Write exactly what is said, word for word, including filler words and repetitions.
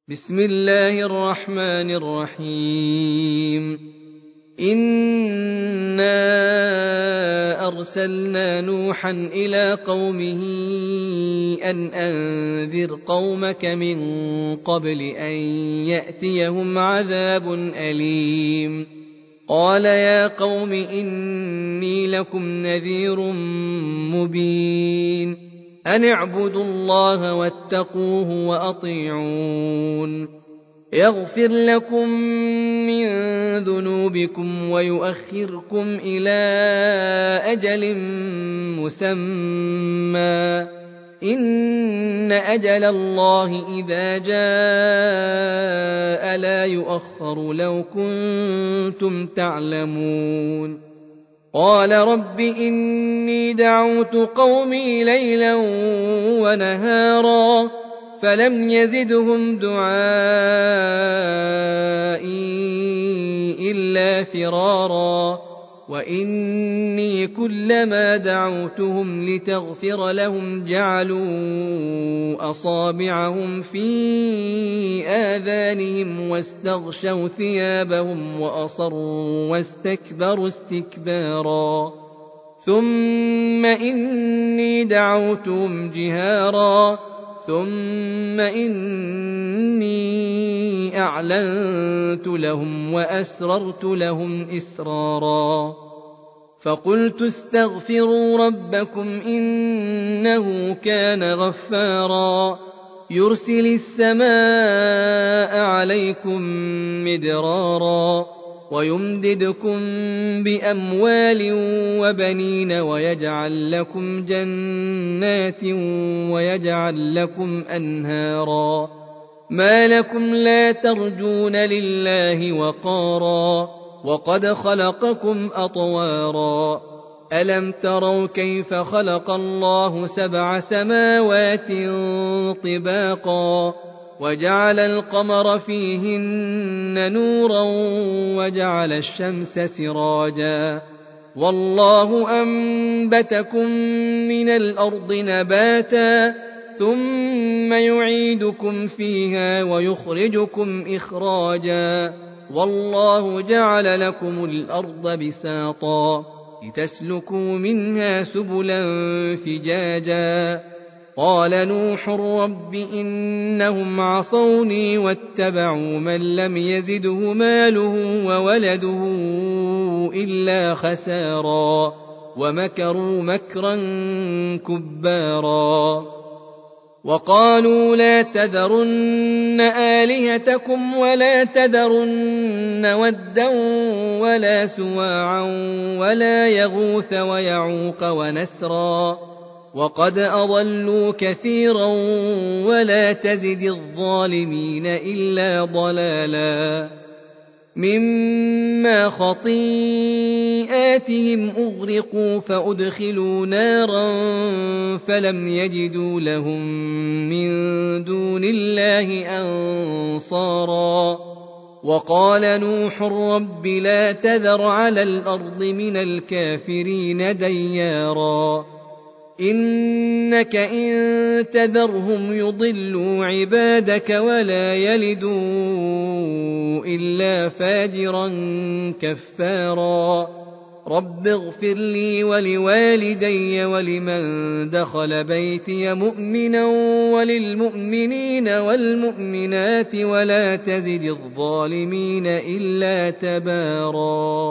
بسم الله الرحمن الرحيم إنا أرسلنا نوحا إلى قومه أن أنذر قومك من قبل أن يأتيهم عذاب أليم قال يا قوم إني لكم نذير مبين أن اعبدوا الله واتقوه وأطيعون يغفر لكم من ذنوبكم ويؤخركم إلى أجل مسمى إن أجل الله إذا جاء لا يؤخر لو كنتم تعلمون قال رب إني دعوت قومي ليلا ونهارا فلم يزدهم دعائي إلا فرارا وإني كلما دعوتهم لتغفر لهم جعلوا أصابعهم في آذانهم واستغشوا ثيابهم وأصروا واستكبروا استكبارا ثم إني دعوتهم جهارا ثم إني أعلنت لهم وأسررت لهم إسرارا فقلت استغفروا ربكم إنه كان غفارا يرسل السماء عليكم مدرارا ويمددكم بأموال وبنين ويجعل لكم جنات ويجعل لكم أنهارا ما لكم لا ترجون لله وقارا وقد خلقكم أطوارا ألم تروا كيف خلق الله سبع سماوات طباقا وجعل القمر فيهن نورا وجعل الشمس سراجا والله أنبتكم من الأرض نباتا ثم يعيدكم فيها ويخرجكم إخراجا والله جعل لكم الأرض بساطا لتسلكوا منها سبلا فجاجا قال نوح رب إنهم عصوني واتبعوا من لم يزده ماله وولده إلا خسارا ومكروا مكرا كبارا وقالوا لا تذرن آلهتكم ولا تذرن ودا ولا سواعا ولا يغوث ويعوق ونسرا وقد أضلوا كثيرا ولا تزد الظالمين إلا ضلالا مما خطيئاتهم أغرقوا فأدخلوا نارا فلم يجدوا لهم من دون الله أنصارا وقال نوح رب لا تذر على الأرض من الكافرين ديارا إنك إن تذرهم يضلوا عبادك ولا يلدوا إلا فاجرا كفارا رب اغفر لي ولوالدي ولمن دخل بيتي مؤمنا وللمؤمنين والمؤمنات ولا تزد الظالمين إلا تبارا